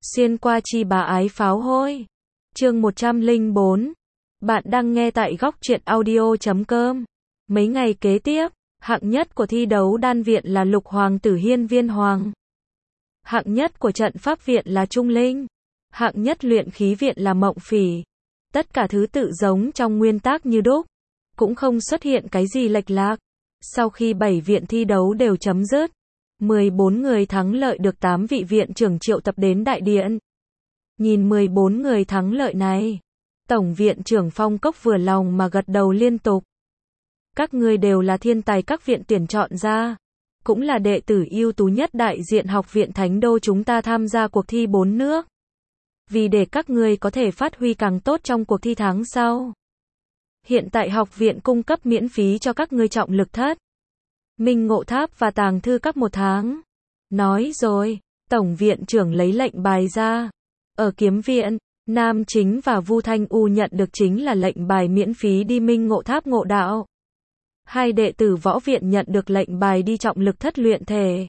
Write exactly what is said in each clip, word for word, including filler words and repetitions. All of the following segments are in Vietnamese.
Xuyên qua chi bá ái pháo hôi. Chương một trăm lẻ bốn. Bạn đang nghe tại góc truyện audio chấm com. Mấy ngày kế tiếp, hạng nhất của thi đấu đan viện là Lục Hoàng tử Hiên Viên Hoàng. Hạng nhất của trận pháp viện là Trung Linh. Hạng nhất luyện khí viện là Mộng Phỉ. Tất cả thứ tự giống trong nguyên tắc như đúc, cũng không xuất hiện cái gì lệch lạc. Sau khi bảy viện thi đấu đều chấm dứt, mười bốn người thắng lợi được tám vị viện trưởng triệu tập đến đại điện. Nhìn mười bốn người thắng lợi này, Tổng viện trưởng Phong Cốc vừa lòng mà gật đầu liên tục. Các ngươi đều là thiên tài các viện tuyển chọn ra, cũng là đệ tử ưu tú nhất đại diện học viện Thánh Đô chúng ta tham gia cuộc thi bốn nước. Vì để các ngươi có thể phát huy càng tốt trong cuộc thi tháng sau, hiện tại học viện cung cấp miễn phí cho các ngươi trọng lực thất, minh ngộ tháp và tàng thư các một tháng. Nói rồi, Tổng viện trưởng lấy lệnh bài ra. Ở kiếm viện, Nam Chính và Vu Thanh U nhận được chính là lệnh bài miễn phí đi minh ngộ tháp ngộ đạo. Hai đệ tử võ viện nhận được lệnh bài đi trọng lực thất luyện thể.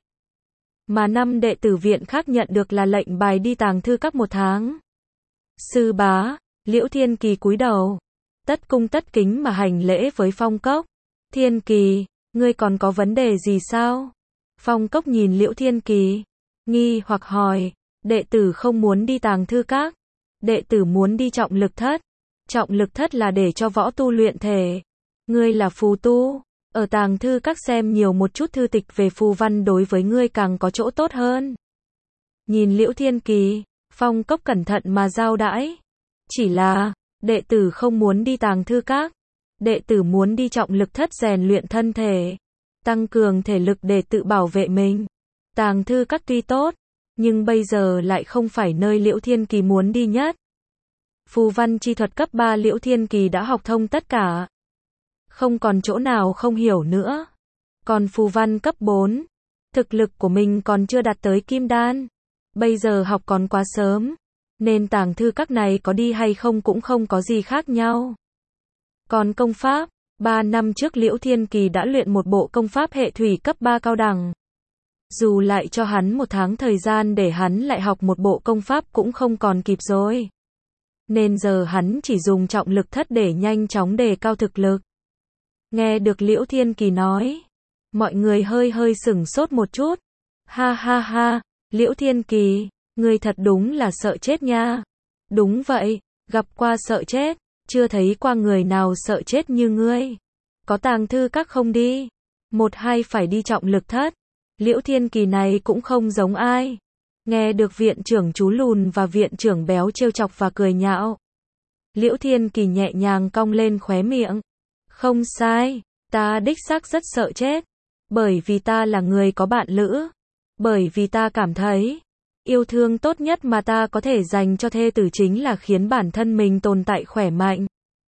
Mà năm đệ tử viện khác nhận được là lệnh bài đi tàng thư các một tháng. Sư bá, Liễu Thiên Kỳ cúi đầu, tất cung tất kính mà hành lễ với Phong Cốc. Thiên Kỳ, ngươi còn có vấn đề gì sao? Phong Cốc nhìn Liễu Thiên Kỳ, nghi hoặc hỏi, đệ tử không muốn đi tàng thư các, đệ tử muốn đi trọng lực thất. Trọng lực thất là để cho võ tu luyện thể. Ngươi là phù tu, ở tàng thư các xem nhiều một chút thư tịch về phù văn đối với ngươi càng có chỗ tốt hơn. Nhìn Liễu Thiên Kỳ, Phong Cốc cẩn thận mà giao đãi. Chỉ là, đệ tử không muốn đi tàng thư các, đệ tử muốn đi trọng lực thất rèn luyện thân thể, tăng cường thể lực để tự bảo vệ mình. Tàng thư các tuy tốt, nhưng bây giờ lại không phải nơi Liễu Thiên Kỳ muốn đi nhất. Phù văn chi thuật cấp ba Liễu Thiên Kỳ đã học thông tất cả, không còn chỗ nào không hiểu nữa. Còn phù văn cấp bốn, thực lực của mình còn chưa đạt tới kim đan, bây giờ học còn quá sớm, nên tàng thư các này có đi hay không cũng không có gì khác nhau. Còn công pháp, ba năm trước Liễu Thiên Kỳ đã luyện một bộ công pháp hệ thủy cấp ba cao đẳng. Dù lại cho hắn một tháng thời gian để hắn lại học một bộ công pháp cũng không còn kịp rồi. Nên giờ hắn chỉ dùng trọng lực thất để nhanh chóng đề cao thực lực. Nghe được Liễu Thiên Kỳ nói, mọi người hơi hơi sửng sốt một chút. Ha ha ha, Liễu Thiên Kỳ, ngươi thật đúng là sợ chết nha. Đúng vậy, gặp qua sợ chết, chưa thấy qua người nào sợ chết như ngươi. Có tàng thư các không đi, một hai phải đi trọng lực thất. Liễu Thiên Kỳ này cũng không giống ai. Nghe được viện trưởng chú lùn và viện trưởng béo trêu chọc và cười nhạo, Liễu Thiên Kỳ nhẹ nhàng cong lên khóe miệng. Không sai, ta đích xác rất sợ chết. Bởi vì ta là người có bạn lữ. Bởi vì ta cảm thấy, yêu thương tốt nhất mà ta có thể dành cho thê tử chính là khiến bản thân mình tồn tại khỏe mạnh.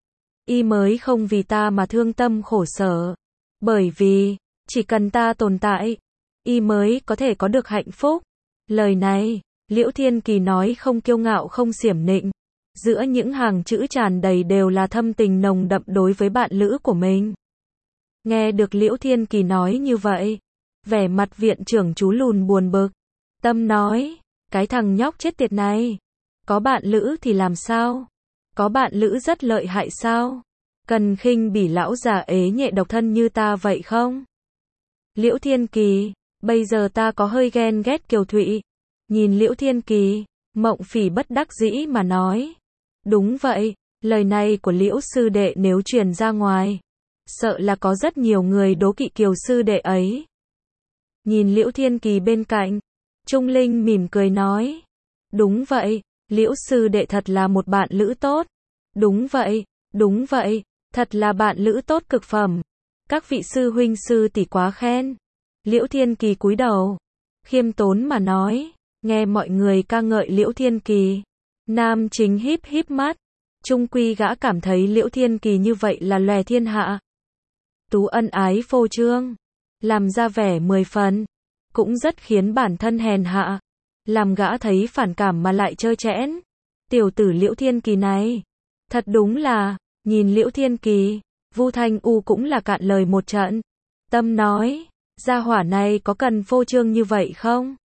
Y mới không vì ta mà thương tâm khổ sở. Bởi vì, chỉ cần ta tồn tại, Y mới có thể có được hạnh phúc. Lời này, Liễu Thiên Kỳ nói không kiêu ngạo không xiểm nịnh. Giữa những hàng chữ tràn đầy đều là thâm tình nồng đậm đối với bạn lữ của mình. Nghe được Liễu Thiên Kỳ nói như vậy, vẻ mặt viện trưởng chú lùn buồn bực. Tâm nói, cái thằng nhóc chết tiệt này, có bạn lữ thì làm sao? Có bạn lữ rất lợi hại sao? Cần khinh bỉ lão già ế nhệ độc thân như ta vậy không? Liễu Thiên Kỳ, bây giờ ta có hơi ghen ghét Kiều Thụy. Nhìn Liễu Thiên Kỳ, Mộng Phỉ bất đắc dĩ mà nói. Đúng vậy, lời này của Liễu sư đệ nếu truyền ra ngoài, sợ là có rất nhiều người đố kỵ Kiều sư đệ ấy. Nhìn Liễu Thiên Kỳ bên cạnh, Trung Linh mỉm cười nói. Đúng vậy, Liễu sư đệ thật là một bạn lữ tốt. Đúng vậy, đúng vậy, thật là bạn lữ tốt cực phẩm. Các vị sư huynh sư tỷ quá khen. Liễu Thiên Kỳ cúi đầu, khiêm tốn mà nói. Nghe mọi người ca ngợi Liễu Thiên Kỳ, Nam Chính híp híp mắt. Chung quy gã cảm thấy Liễu Thiên Kỳ như vậy là lòe thiên hạ. Tú ân ái phô trương, làm ra vẻ mười phần, cũng rất khiến bản thân hèn hạ, làm gã thấy phản cảm mà lại trơ trẽn. Tiểu tử Liễu Thiên Kỳ này, thật đúng là, nhìn Liễu Thiên Kỳ, Vu Thanh U cũng là cạn lời một trận. Tâm nói, gia hỏa này có cần phô trương như vậy không?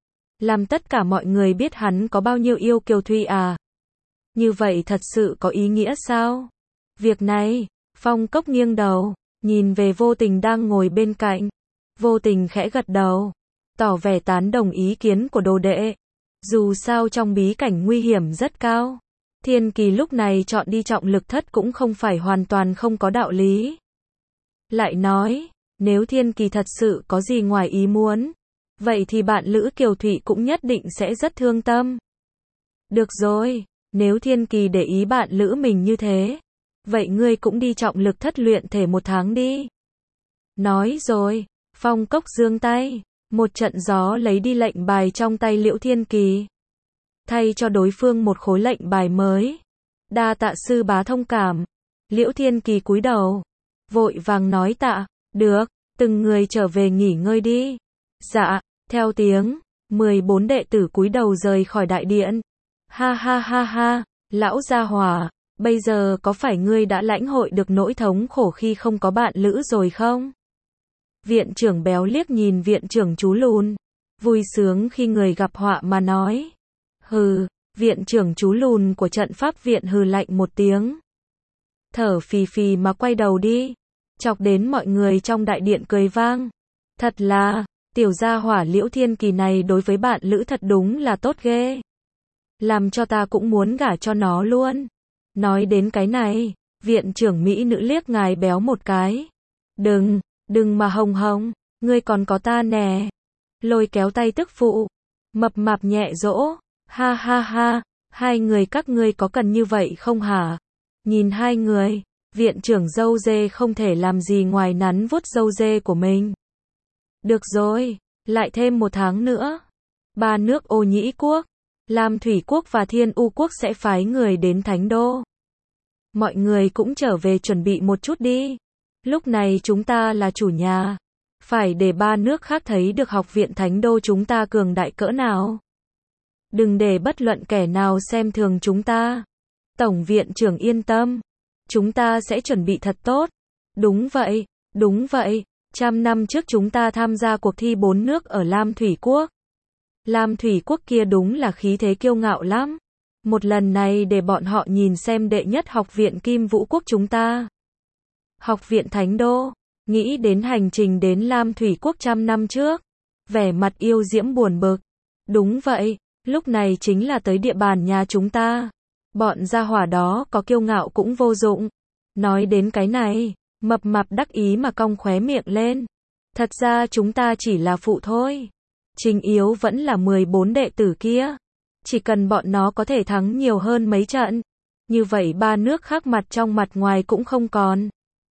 làm tất cả mọi người biết hắn có bao nhiêu yêu Kiều Thụy à? Như vậy thật sự có ý nghĩa sao? Việc này, Phong Cốc nghiêng đầu, nhìn về Vô Tình đang ngồi bên cạnh. Vô Tình khẽ gật đầu, tỏ vẻ tán đồng ý kiến của đồ đệ. Dù sao trong bí cảnh nguy hiểm rất cao, Thiên Kỳ lúc này chọn đi trọng lực thất cũng không phải hoàn toàn không có đạo lý. Lại nói, nếu Thiên Kỳ thật sự có gì ngoài ý muốn, vậy thì bạn Lữ Kiều Thụy cũng nhất định sẽ rất thương tâm. Được rồi, nếu Thiên Kỳ để ý bạn Lữ mình như thế, vậy ngươi cũng đi trọng lực thất luyện thể một tháng đi. Nói rồi, Phong Cốc giương tay, một trận gió lấy đi lệnh bài trong tay Liễu Thiên Kỳ, thay cho đối phương một khối lệnh bài mới. Đa tạ sư bá thông cảm. Liễu Thiên Kỳ cúi đầu, vội vàng nói tạ, được, từng người trở về nghỉ ngơi đi. Dạ, theo tiếng, mười bốn đệ tử cúi đầu rời khỏi đại điện. Ha ha ha ha, lão gia hỏa, bây giờ có phải ngươi đã lãnh hội được nỗi thống khổ khi không có bạn Lữ rồi không? Viện trưởng béo liếc nhìn viện trưởng chú lùn, vui sướng khi người gặp họa mà nói. Hừ, viện trưởng chú lùn của trận pháp viện hừ lạnh một tiếng. Thở phì phì mà quay đầu đi, chọc đến mọi người trong đại điện cười vang. Thật là, tiểu gia hỏa Liễu Thiên Kỳ này đối với bạn Lữ thật đúng là tốt ghê. Làm cho ta cũng muốn gả cho nó luôn. Nói đến cái này, viện trưởng mỹ nữ liếc ngài béo một cái. Đừng, đừng mà hồng hồng, ngươi còn có ta nè. Lôi kéo tay tức phụ, mập mạp nhẹ dỗ. Ha ha ha, hai người các ngươi có cần như vậy không hả? Nhìn hai người, viện trưởng dâu dê không thể làm gì ngoài nắn vuốt dâu dê của mình. Được rồi, lại thêm một tháng nữa. Ba nước Ô Nhĩ Quốc, Lam Thủy Quốc và Thiên U Quốc sẽ phái người đến Thánh Đô. Mọi người cũng trở về chuẩn bị một chút đi. Lúc này chúng ta là chủ nhà, phải để ba nước khác thấy được học viện Thánh Đô chúng ta cường đại cỡ nào. Đừng để bất luận kẻ nào xem thường chúng ta. Tổng viện trưởng yên tâm, chúng ta sẽ chuẩn bị thật tốt. Đúng vậy, đúng vậy, trăm năm trước chúng ta tham gia cuộc thi bốn nước ở Lam Thủy Quốc. Lam Thủy Quốc kia đúng là khí thế kiêu ngạo lắm. Một lần này để bọn họ nhìn xem đệ nhất học viện Kim Vũ Quốc chúng ta. Học viện Thánh Đô, nghĩ đến hành trình đến Lam Thủy Quốc trăm năm trước, vẻ mặt yêu diễm buồn bực. Đúng vậy, lúc này chính là tới địa bàn nhà chúng ta. Bọn gia hỏa đó có kiêu ngạo cũng vô dụng. Nói đến cái này, mập mạp đắc ý mà cong khóe miệng lên. Thật ra chúng ta chỉ là phụ thôi. Chính yếu vẫn là mười bốn đệ tử kia. Chỉ cần bọn nó có thể thắng nhiều hơn mấy trận, như vậy ba nước khác mặt trong mặt ngoài cũng không còn.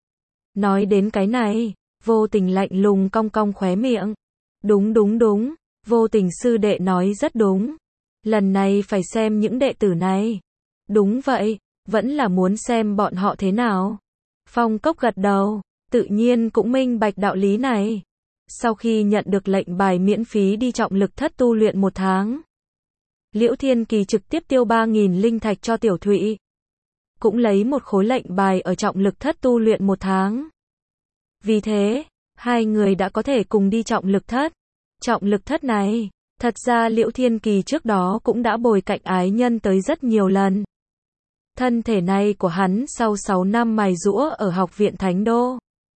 Nói đến cái này, Vô Tình lạnh lùng cong cong khóe miệng. Đúng đúng đúng, Vô Tình sư đệ nói rất đúng. Lần này phải xem những đệ tử này. Đúng vậy, vẫn là muốn xem bọn họ thế nào. Phong Cốc gật đầu, tự nhiên cũng minh bạch đạo lý này. Sau khi nhận được lệnh bài miễn phí đi trọng lực thất tu luyện một tháng, Liễu Thiên Kỳ trực tiếp tiêu ba nghìn linh thạch cho Tiểu Thụy. Cũng lấy một khối lệnh bài ở trọng lực thất tu luyện một tháng. Vì thế, hai người đã có thể cùng đi trọng lực thất. Trọng lực thất này, thật ra Liễu Thiên Kỳ trước đó cũng đã bồi cạnh ái nhân tới rất nhiều lần. Thân thể này của hắn sau sáu năm mài giũa ở học viện Thánh Đô,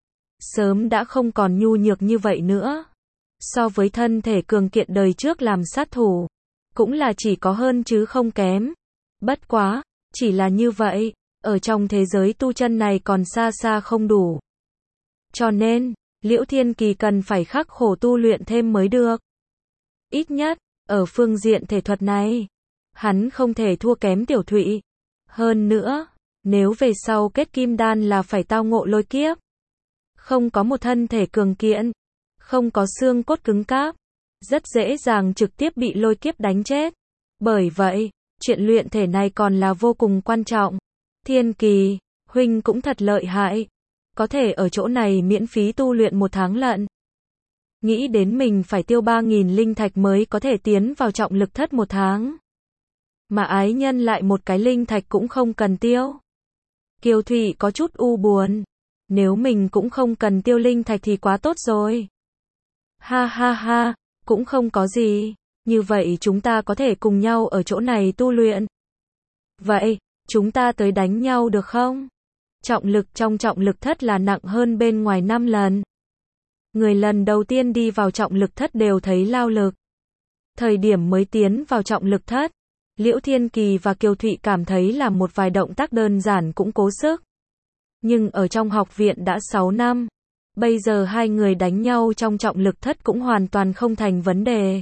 sớm đã không còn nhu nhược như vậy nữa. So với thân thể cường kiện đời trước làm sát thủ, cũng là chỉ có hơn chứ không kém. Bất quá, chỉ là như vậy, ở trong thế giới tu chân này còn xa xa không đủ. Cho nên, Liễu Thiên Kỳ cần phải khắc khổ tu luyện thêm mới được. Ít nhất, ở phương diện thể thuật này, hắn không thể thua kém Tiểu Thụy. Hơn nữa, nếu về sau kết kim đan là phải tao ngộ lôi kiếp. Không có một thân thể cường kiện, không có xương cốt cứng cáp, rất dễ dàng trực tiếp bị lôi kiếp đánh chết. Bởi vậy, chuyện luyện thể này còn là vô cùng quan trọng. Thiên Kỳ, huynh cũng thật lợi hại. Có thể ở chỗ này miễn phí tu luyện một tháng lận. Nghĩ đến mình phải tiêu ba nghìn linh thạch mới có thể tiến vào trọng lực thất một tháng. Mà ái nhân lại một cái linh thạch cũng không cần tiêu. Kiều Thụy có chút u buồn. Nếu mình cũng không cần tiêu linh thạch thì quá tốt rồi. Ha ha ha, cũng không có gì. Như vậy chúng ta có thể cùng nhau ở chỗ này tu luyện. Vậy, chúng ta tới đánh nhau được không? Trọng lực trong trọng lực thất là nặng hơn bên ngoài năm lần. Người lần đầu tiên đi vào trọng lực thất đều thấy lao lực. Thời điểm mới tiến vào trọng lực thất, Liễu Thiên Kỳ và Kiều Thụy cảm thấy là một vài động tác đơn giản cũng cố sức. Nhưng ở trong học viện đã sáu năm, bây giờ hai người đánh nhau trong trọng lực thất cũng hoàn toàn không thành vấn đề.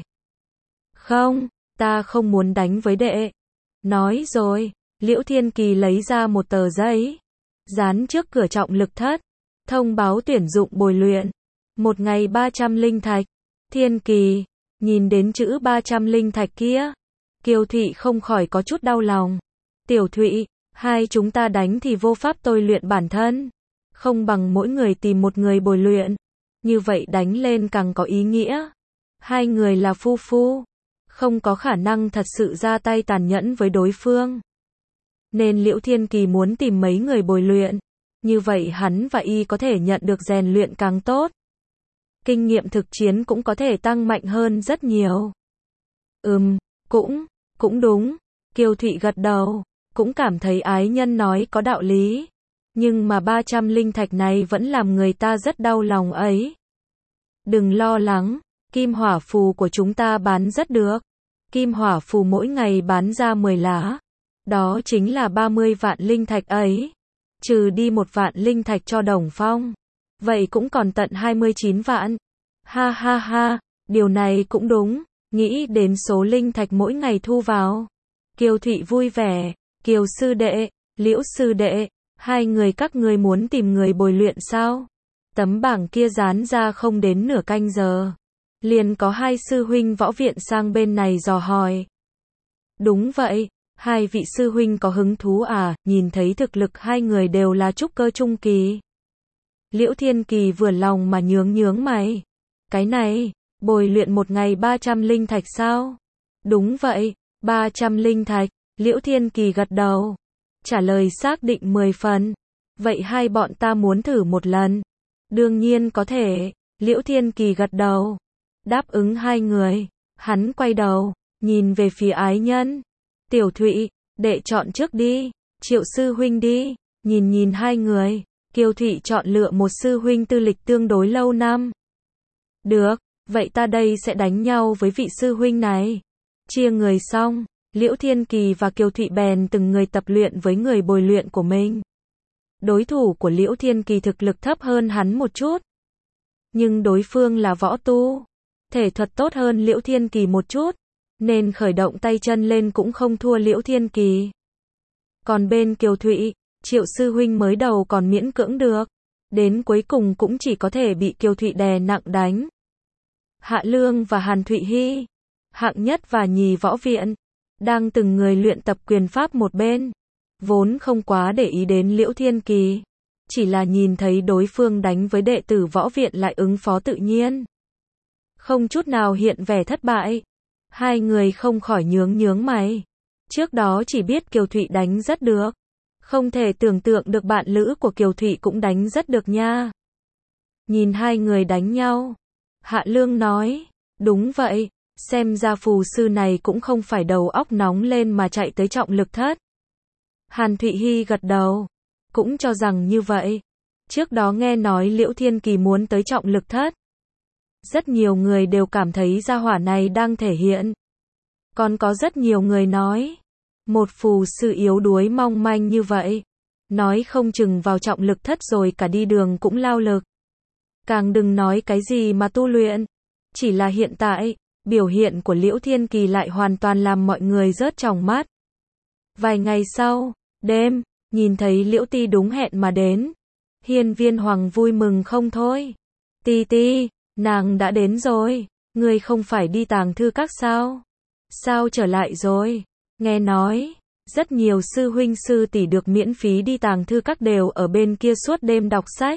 Không, ta không muốn đánh với đệ. Nói rồi, Liễu Thiên Kỳ lấy ra một tờ giấy, dán trước cửa trọng lực thất, thông báo tuyển dụng bồi luyện. Một ngày ba trăm linh thạch. Thiên Kỳ, nhìn đến chữ ba trăm linh thạch kia, Kiều Thụy không khỏi có chút đau lòng. Tiểu Thụy, hai chúng ta đánh thì vô pháp tôi luyện bản thân. Không bằng mỗi người tìm một người bồi luyện. Như vậy đánh lên càng có ý nghĩa. Hai người là phu phu, không có khả năng thật sự ra tay tàn nhẫn với đối phương. Nên Liễu Thiên Kỳ muốn tìm mấy người bồi luyện. Như vậy hắn và y có thể nhận được rèn luyện càng tốt. Kinh nghiệm thực chiến cũng có thể tăng mạnh hơn rất nhiều. Ừm, cũng, cũng đúng. Kiều Thụy gật đầu, cũng cảm thấy ái nhân nói có đạo lý. Nhưng mà ba trăm linh thạch này vẫn làm người ta rất đau lòng ấy. Đừng lo lắng, kim hỏa phù của chúng ta bán rất được. Kim hỏa phù mỗi ngày bán ra mười lá. Đó chính là ba mươi vạn linh thạch ấy. Trừ đi một vạn linh thạch cho Đồng Phong. Vậy cũng còn tận hai mươi chín vạn. Ha ha ha, điều này cũng đúng. Nghĩ đến số linh thạch mỗi ngày thu vào. Kiều Thụy vui vẻ. Kiều sư đệ, Liễu sư đệ, hai người các ngươi muốn tìm người bồi luyện sao? Tấm bảng kia dán ra không đến nửa canh giờ. Liền có hai sư huynh võ viện sang bên này dò hỏi. Đúng vậy, hai vị sư huynh có hứng thú à? Nhìn thấy thực lực hai người đều là trúc cơ trung kỳ. Liễu Thiên Kỳ vừa lòng mà nhướng nhướng mày. Cái này, bồi luyện một ngày ba trăm linh thạch sao? Đúng vậy, ba trăm linh thạch. Liễu Thiên Kỳ gật đầu. Trả lời xác định mười phần. Vậy hai bọn ta muốn thử một lần. Đương nhiên có thể. Liễu Thiên Kỳ gật đầu. Đáp ứng hai người. Hắn quay đầu, nhìn về phía ái nhân. Tiểu Thụy, đệ chọn trước đi. Triệu sư huynh đi. Nhìn nhìn hai người. Kiều Thụy chọn lựa một sư huynh tư lịch tương đối lâu năm. Được, vậy ta đây sẽ đánh nhau với vị sư huynh này. Chia người xong, Liễu Thiên Kỳ và Kiều Thụy bèn từng người tập luyện với người bồi luyện của mình. Đối thủ của Liễu Thiên Kỳ thực lực thấp hơn hắn một chút. Nhưng đối phương là võ tu. Thể thuật tốt hơn Liễu Thiên Kỳ một chút. Nên khởi động tay chân lên cũng không thua Liễu Thiên Kỳ. Còn bên Kiều Thụy, Triệu sư huynh mới đầu còn miễn cưỡng được. Đến cuối cùng cũng chỉ có thể bị Kiều Thụy đè nặng đánh. Hạ Lương và Hàn Thụy Hy, hạng nhất và nhì võ viện, đang từng người luyện tập quyền pháp một bên. Vốn không quá để ý đến Liễu Thiên Kỳ. Chỉ là nhìn thấy đối phương đánh với đệ tử võ viện lại ứng phó tự nhiên. Không chút nào hiện vẻ thất bại. Hai người không khỏi nhướng nhướng mày. Trước đó chỉ biết Kiều Thụy đánh rất được. Không thể tưởng tượng được bạn lữ của Kiều Thụy cũng đánh rất được nha. Nhìn hai người đánh nhau. Hạ Lương nói. Đúng vậy. Xem ra phù sư này cũng không phải đầu óc nóng lên mà chạy tới trọng lực thất. Hàn Thụy Hy gật đầu. Cũng cho rằng như vậy. Trước đó nghe nói Liễu Thiên Kỳ muốn tới trọng lực thất. Rất nhiều người đều cảm thấy gia hỏa này đang thể hiện. Còn có rất nhiều người nói. Một phù sư yếu đuối mong manh như vậy. Nói không chừng vào trọng lực thất rồi cả đi đường cũng lao lực. Càng đừng nói cái gì mà tu luyện. Chỉ là hiện tại, biểu hiện của Liễu Thiên Kỳ lại hoàn toàn làm mọi người rớt tròng mắt. Vài ngày sau, đêm, nhìn thấy Liễu Ti đúng hẹn mà đến. Hiên Viên Hoàng vui mừng không thôi. Ti Ti, nàng đã đến rồi. Ngươi không phải đi tàng thư các sao? Sao trở lại rồi? Nghe nói, rất nhiều sư huynh sư tỷ được miễn phí đi tàng thư các đều ở bên kia suốt đêm đọc sách.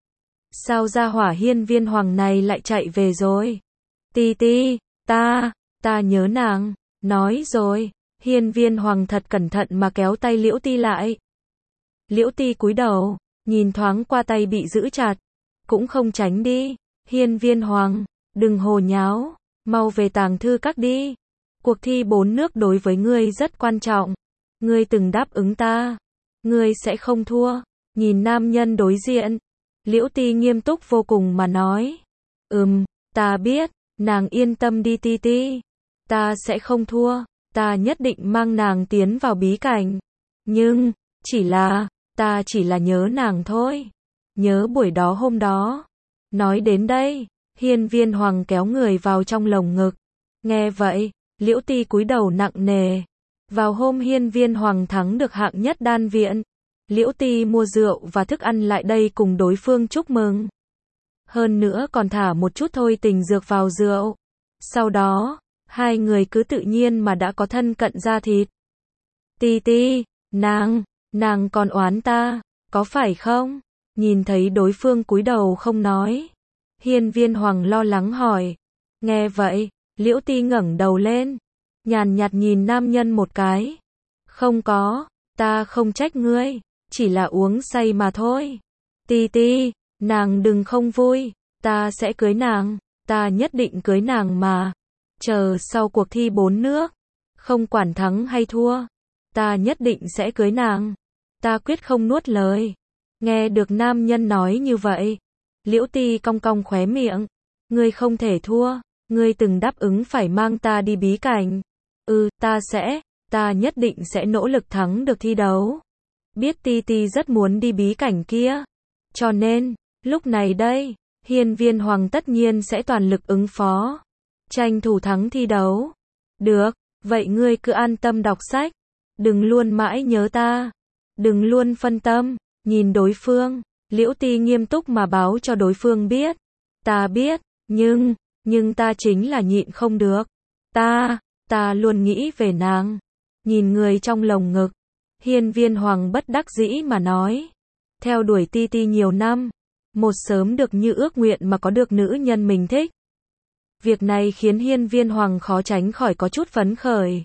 Sao gia hỏa Hiên Viên Hoàng này lại chạy về rồi? Ti Ti, ta, ta nhớ nàng. Nói rồi, Hiên Viên Hoàng thật cẩn thận mà kéo tay Liễu Ti lại. Liễu Ti cúi đầu, nhìn thoáng qua tay bị giữ chặt. Cũng không tránh đi. Hiên Viên Hoàng, đừng hồ nháo. Mau về tàng thư các đi. Cuộc thi bốn nước đối với ngươi rất quan trọng. Ngươi từng đáp ứng ta. Ngươi sẽ không thua. Nhìn nam nhân đối diện, Liễu Ti nghiêm túc vô cùng mà nói. Ừm, ta biết, nàng yên tâm đi Ti Ti. Ta sẽ không thua, ta nhất định mang nàng tiến vào bí cảnh. Nhưng, chỉ là, ta chỉ là nhớ nàng thôi. Nhớ buổi đó hôm đó. Nói đến đây, Hiên Viên Hoàng kéo người vào trong lồng ngực. Nghe vậy, Liễu Ti cúi đầu nặng nề. Vào hôm Hiên Viên Hoàng thắng được hạng nhất đan viện, Liễu Ti mua rượu và thức ăn lại đây cùng đối phương chúc mừng. Hơn nữa còn thả một chút thôi tình dược vào rượu. Sau đó, hai người cứ tự nhiên mà đã có thân cận da thịt. Ti Ti, nàng, nàng còn oán ta, có phải không? Nhìn thấy đối phương cúi đầu không nói. Hiên Viên Hoàng lo lắng hỏi. Nghe vậy, Liễu Ti ngẩng đầu lên, nhàn nhạt nhìn nam nhân một cái. Không có, ta không trách ngươi, chỉ là uống say mà thôi. Ti Ti, nàng đừng không vui, ta sẽ cưới nàng, ta nhất định cưới nàng mà. Chờ sau cuộc thi bốn nước, không quản thắng hay thua, ta nhất định sẽ cưới nàng. Ta quyết không nuốt lời. Nghe được nam nhân nói như vậy, Liễu Ti cong cong khóe miệng. Ngươi không thể thua, ngươi từng đáp ứng phải mang ta đi bí cảnh. Ừ, ta sẽ, ta nhất định sẽ nỗ lực thắng được thi đấu. Biết Ti Ti rất muốn đi bí cảnh kia. Cho nên, lúc này đây, Hiên Viên Hoàng tất nhiên sẽ toàn lực ứng phó. Tranh thủ thắng thi đấu. Được, vậy ngươi cứ an tâm đọc sách. Đừng luôn mãi nhớ ta. Đừng luôn phân tâm. Nhìn đối phương, Liễu Ti nghiêm túc mà báo cho đối phương biết. Ta biết, nhưng, nhưng ta chính là nhịn không được. Ta, ta luôn nghĩ về nàng. Nhìn người trong lồng ngực, Hiên Viên Hoàng bất đắc dĩ mà nói. Theo đuổi Ti Ti nhiều năm, một sớm được như ước nguyện mà có được nữ nhân mình thích. Việc này khiến Hiên Viên Hoàng khó tránh khỏi có chút phấn khởi.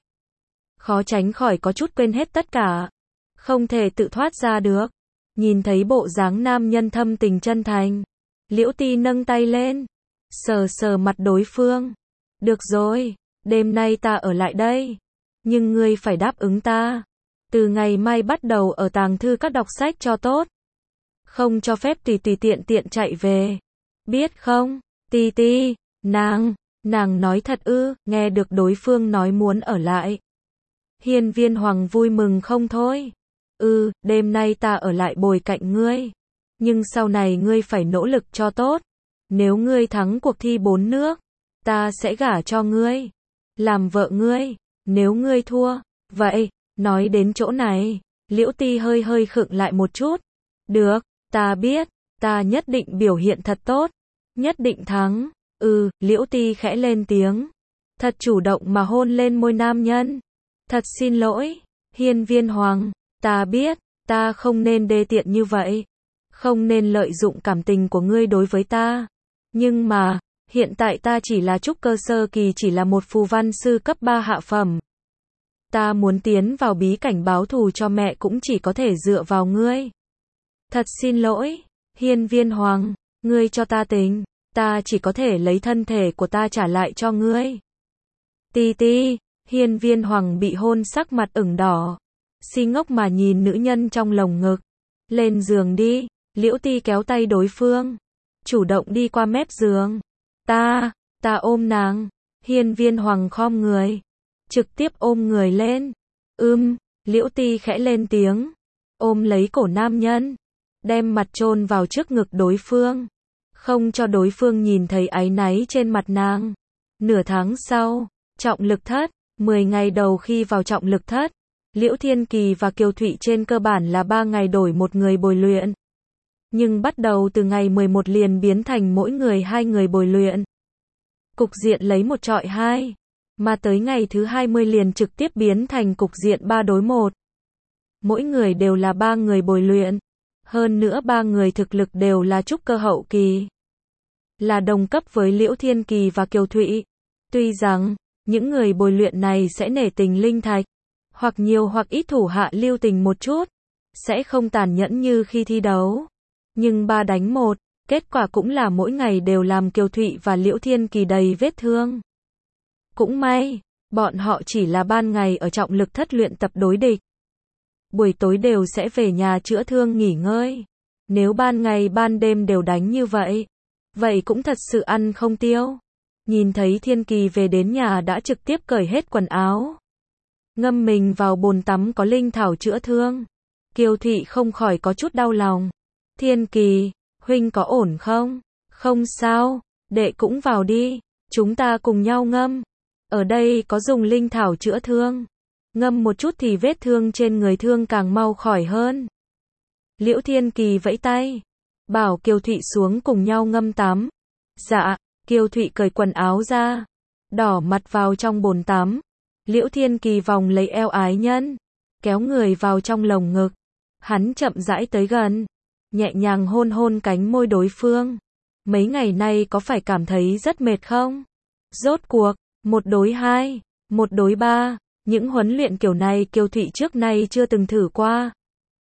Khó tránh khỏi có chút quên hết tất cả. Không thể tự thoát ra được. Nhìn thấy bộ dáng nam nhân thâm tình chân thành, Liễu Ti nâng tay lên, sờ sờ mặt đối phương. Được rồi, đêm nay ta ở lại đây. Nhưng ngươi phải đáp ứng ta. Từ ngày mai bắt đầu ở tàng thư các đọc sách cho tốt. Không cho phép tùy tùy tiện tiện chạy về. Biết không? Ti Ti, nàng, nàng nói thật ư? Nghe được đối phương nói muốn ở lại, Hiên Viên Hoàng vui mừng không thôi. Ừ, đêm nay ta ở lại bồi cạnh ngươi. Nhưng sau này ngươi phải nỗ lực cho tốt. Nếu ngươi thắng cuộc thi bốn nước, ta sẽ gả cho ngươi, làm vợ ngươi. Nếu ngươi thua, vậy, nói đến chỗ này, Liễu Ti hơi hơi khựng lại một chút. Được, ta biết, ta nhất định biểu hiện thật tốt, nhất định thắng. Ừ, Liễu Ti khẽ lên tiếng, thật chủ động mà hôn lên môi nam nhân. Thật xin lỗi, Hiên Viên Hoàng, ta biết, ta không nên đê tiện như vậy, không nên lợi dụng cảm tình của ngươi đối với ta. Nhưng mà, hiện tại ta chỉ là trúc cơ sơ kỳ, chỉ là một phù văn sư cấp ba hạ phẩm. Ta muốn tiến vào bí cảnh báo thù cho mẹ cũng chỉ có thể dựa vào ngươi. Thật xin lỗi, Hiên Viên Hoàng, ngươi cho ta tính, ta chỉ có thể lấy thân thể của ta trả lại cho ngươi. Ti Ti, Hiên Viên Hoàng bị hôn sắc mặt ửng đỏ, si ngốc mà nhìn nữ nhân trong lồng ngực. Lên giường đi, Liễu Ti kéo tay đối phương, chủ động đi qua mép giường. Ta, ta ôm nàng. Hiên Viên Hoàng khom người, trực tiếp ôm người lên. Ưm, Liễu Ti khẽ lên tiếng, ôm lấy cổ nam nhân, đem mặt chôn vào trước ngực đối phương, không cho đối phương nhìn thấy áy náy trên mặt nàng. Nửa tháng sau, trọng lực thất, mười ngày đầu khi vào trọng lực thất, Liễu Thiên Kỳ và Kiều Thụy trên cơ bản là ba ngày đổi một người bồi luyện. Nhưng bắt đầu từ ngày mười một liền biến thành mỗi người hai người bồi luyện. Cục diện lấy một trọi hai, mà tới ngày thứ hai mươi liền trực tiếp biến thành cục diện ba đối một. Mỗi người đều là ba người bồi luyện, hơn nữa ba người thực lực đều là trúc cơ hậu kỳ, là đồng cấp với Liễu Thiên Kỳ và Kiều Thụy. Tuy rằng, những người bồi luyện này sẽ nể tình linh thạch, hoặc nhiều hoặc ít thủ hạ lưu tình một chút, sẽ không tàn nhẫn như khi thi đấu. Nhưng ba đánh một, kết quả cũng là mỗi ngày đều làm Kiều Thụy và Liễu Thiên Kỳ đầy vết thương. Cũng may, bọn họ chỉ là ban ngày ở trọng lực thất luyện tập đối địch. Buổi tối đều sẽ về nhà chữa thương nghỉ ngơi. Nếu ban ngày ban đêm đều đánh như vậy, vậy cũng thật sự ăn không tiêu. Nhìn thấy Thiên Kỳ về đến nhà đã trực tiếp cởi hết quần áo, ngâm mình vào bồn tắm có linh thảo chữa thương. Kiều Thụy không khỏi có chút đau lòng. Thiên Kỳ, huynh có ổn không? Không sao, đệ cũng vào đi, chúng ta cùng nhau ngâm. Ở đây có dùng linh thảo chữa thương. Ngâm một chút thì vết thương trên người thương càng mau khỏi hơn. Liễu Thiên Kỳ vẫy tay, bảo Kiều Thụy xuống cùng nhau ngâm tắm. Dạ, Kiều Thụy cởi quần áo ra, đỏ mặt vào trong bồn tắm. Liễu Thiên Kỳ vòng lấy eo ái nhân, kéo người vào trong lồng ngực. Hắn chậm rãi tới gần, nhẹ nhàng hôn hôn cánh môi đối phương. Mấy ngày nay có phải cảm thấy rất mệt không? Rốt cuộc, một đối hai, một đối ba, những huấn luyện kiểu này Kiều Thụy trước nay chưa từng thử qua.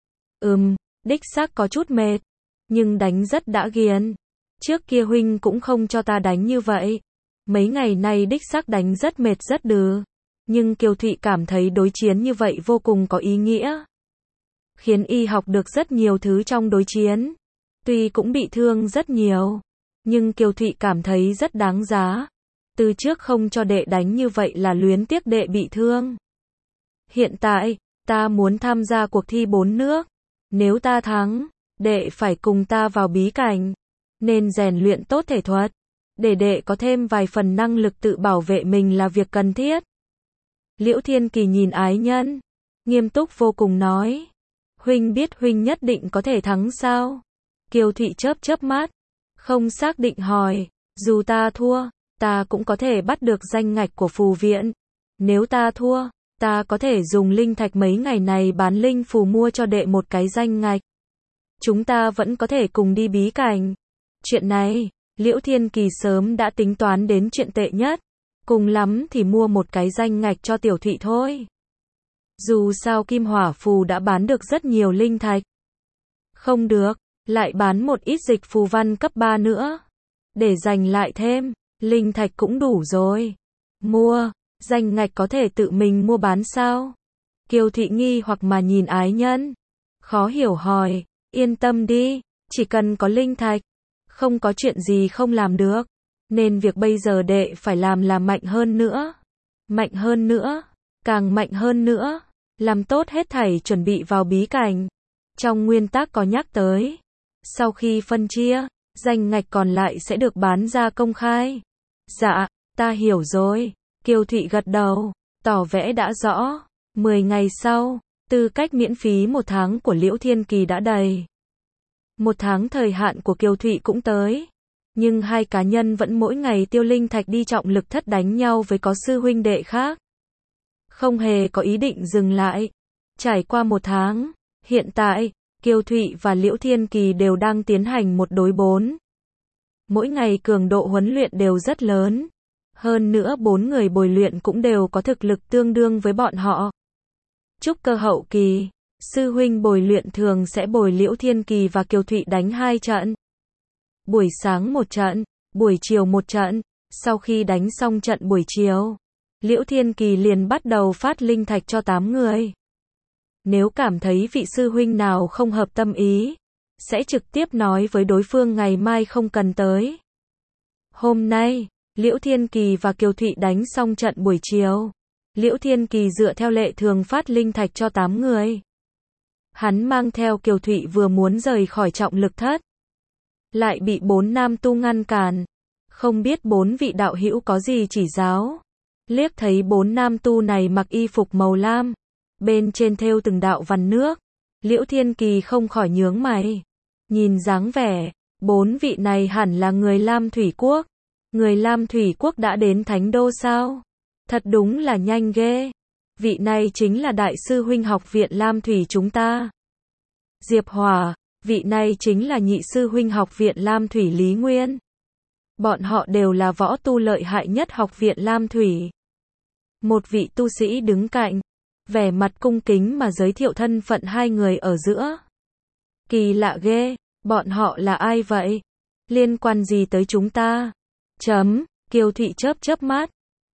Ừm, đích xác có chút mệt, nhưng đánh rất đã ghiền. Trước kia huynh cũng không cho ta đánh như vậy. Mấy ngày nay đích xác đánh rất mệt rất đừ. Nhưng Kiều Thụy cảm thấy đối chiến như vậy vô cùng có ý nghĩa. Khiến y học được rất nhiều thứ trong đối chiến. Tuy cũng bị thương rất nhiều, nhưng Kiều Thụy cảm thấy rất đáng giá. Từ trước không cho đệ đánh như vậy là luyến tiếc đệ bị thương. Hiện tại, ta muốn tham gia cuộc thi bốn nước. Nếu ta thắng, đệ phải cùng ta vào bí cảnh. Nên rèn luyện tốt thể thuật. Để đệ có thêm vài phần năng lực tự bảo vệ mình là việc cần thiết. Liễu Thiên Kỳ nhìn ái nhân, nghiêm túc vô cùng nói. Huynh biết huynh nhất định có thể thắng sao? Kiều Thụy chớp chớp mắt, không xác định hỏi. Dù ta thua, ta cũng có thể bắt được danh ngạch của phù viện. Nếu ta thua, ta có thể dùng linh thạch mấy ngày này bán linh phù mua cho đệ một cái danh ngạch. Chúng ta vẫn có thể cùng đi bí cảnh. Chuyện này, Liễu Thiên Kỳ sớm đã tính toán đến chuyện tệ nhất. Cùng lắm thì mua một cái danh ngạch cho Tiểu Thụy thôi. Dù sao kim hỏa phù đã bán được rất nhiều linh thạch. Không được, lại bán một ít dịch phù văn cấp ba nữa. Để dành lại thêm, linh thạch cũng đủ rồi. Mua, danh ngạch có thể tự mình mua bán sao? Kiều Thụy nghi hoặc mà nhìn ái nhân. Khó hiểu hỏi, yên tâm đi, chỉ cần có linh thạch, không có chuyện gì không làm được. Nên việc bây giờ đệ phải làm là mạnh hơn nữa. Mạnh hơn nữa, càng mạnh hơn nữa. Làm tốt hết thảy chuẩn bị vào bí cảnh. Trong nguyên tắc có nhắc tới. Sau khi phân chia, danh ngạch còn lại sẽ được bán ra công khai. Dạ, ta hiểu rồi. Kiều Thụy gật đầu, tỏ vẻ đã rõ. Mười ngày sau, tư cách miễn phí một tháng của Liễu Thiên Kỳ đã đầy. Một tháng thời hạn của Kiều Thụy cũng tới. Nhưng hai cá nhân vẫn mỗi ngày tiêu linh thạch đi trọng lực thất đánh nhau với có sư huynh đệ khác. Không hề có ý định dừng lại. Trải qua một tháng, hiện tại, Kiều Thụy và Liễu Thiên Kỳ đều đang tiến hành một đối bốn. Mỗi ngày cường độ huấn luyện đều rất lớn. Hơn nữa bốn người bồi luyện cũng đều có thực lực tương đương với bọn họ. Trúc cơ hậu kỳ, sư huynh bồi luyện thường sẽ bồi Liễu Thiên Kỳ và Kiều Thụy đánh hai trận. Buổi sáng một trận, buổi chiều một trận. Sau khi đánh xong trận buổi chiều, Liễu Thiên Kỳ liền bắt đầu phát linh thạch cho tám người. Nếu cảm thấy vị sư huynh nào không hợp tâm ý, sẽ trực tiếp nói với đối phương ngày mai không cần tới. Hôm nay, Liễu Thiên Kỳ và Kiều Thụy đánh xong trận buổi chiều. Liễu Thiên Kỳ dựa theo lệ thường phát linh thạch cho tám người. Hắn mang theo Kiều Thụy vừa muốn rời khỏi trọng lực thất, lại bị bốn nam tu ngăn cản. Không biết bốn vị đạo hữu có gì chỉ giáo. Liếc thấy bốn nam tu này mặc y phục màu lam, bên trên thêu từng đạo vằn nước, Liễu Thiên Kỳ không khỏi nhướng mày. Nhìn dáng vẻ, bốn vị này hẳn là người Lam Thủy Quốc. Người Lam Thủy Quốc đã đến Thánh Đô sao? Thật đúng là nhanh ghê. Vị này chính là đại sư huynh học viện Lam Thủy chúng ta. Diệp Hòa, vị này chính là nhị sư huynh học viện Lam Thủy Lý Nguyên. Bọn họ đều là võ tu lợi hại nhất học viện Lam Thủy. Một vị tu sĩ đứng cạnh, vẻ mặt cung kính mà giới thiệu thân phận hai người ở giữa. Kỳ lạ ghê, bọn họ là ai vậy? Liên quan gì tới chúng ta? Chấm, Kiều Thụy chớp chớp mắt.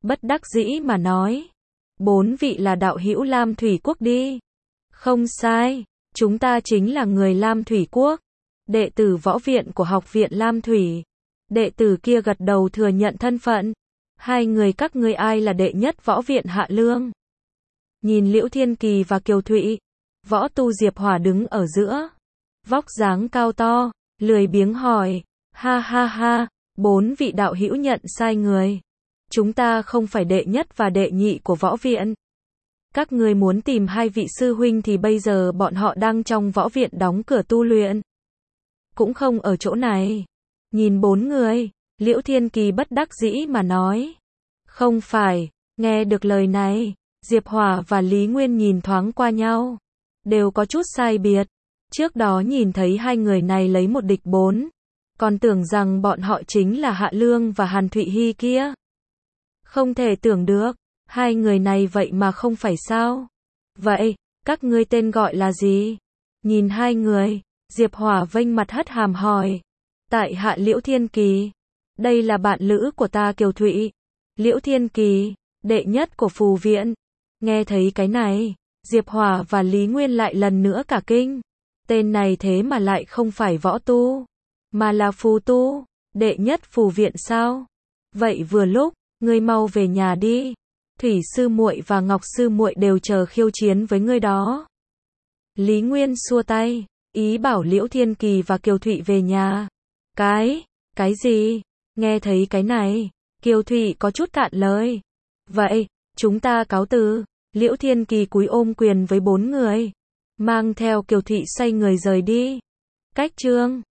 bất đắc dĩ mà nói. Bốn vị là đạo hữu Lam Thủy Quốc đi. Không sai, chúng ta chính là người Lam Thủy Quốc. Đệ tử võ viện của học viện Lam Thủy. Đệ tử kia gật đầu thừa nhận thân phận. Hai người các ngươi ai là đệ nhất võ viện Hạ Lương? Nhìn Liễu Thiên Kỳ và Kiều Thụy, võ tu Diệp Hỏa đứng ở giữa. Vóc dáng cao to, lười biếng hỏi, ha ha ha, bốn vị đạo hữu nhận sai người. Chúng ta không phải đệ nhất và đệ nhị của võ viện. Các ngươi muốn tìm hai vị sư huynh thì bây giờ bọn họ đang trong võ viện đóng cửa tu luyện. Cũng không ở chỗ này. Nhìn bốn người, Liễu Thiên Kỳ bất đắc dĩ mà nói. Không phải, nghe được lời này, Diệp Hỏa và Lý Nguyên nhìn thoáng qua nhau. Đều có chút sai biệt. Trước đó nhìn thấy hai người này lấy một địch bốn. Còn tưởng rằng bọn họ chính là Hạ Lương và Hàn Thụy Hy kia. Không thể tưởng được, hai người này vậy mà không phải sao. Vậy, các ngươi tên gọi là gì? Nhìn hai người, Diệp Hỏa vênh mặt hất hàm hỏi. Tại hạ Liễu Thiên Kỳ. Đây là bạn lữ của ta Kiều Thụy. Liễu Thiên Kỳ, đệ nhất của phù viện. Nghe thấy cái này, Diệp Hỏa và Lý Nguyên lại lần nữa cả kinh. Tên này thế mà lại không phải võ tu, mà là phù tu. Đệ nhất phù viện sao? Vậy vừa lúc, ngươi mau về nhà đi. Thủy sư muội và Ngọc sư muội đều chờ khiêu chiến với ngươi đó. Lý Nguyên xua tay, ý bảo Liễu Thiên Kỳ và Kiều Thụy về nhà. Cái, cái gì? Nghe thấy cái này, Kiều Thụy có chút cạn lời. Vậy, chúng ta cáo từ. Liễu Thiên Kỳ cúi ôm quyền với bốn người, mang theo Kiều Thụy xoay người rời đi. Cách chương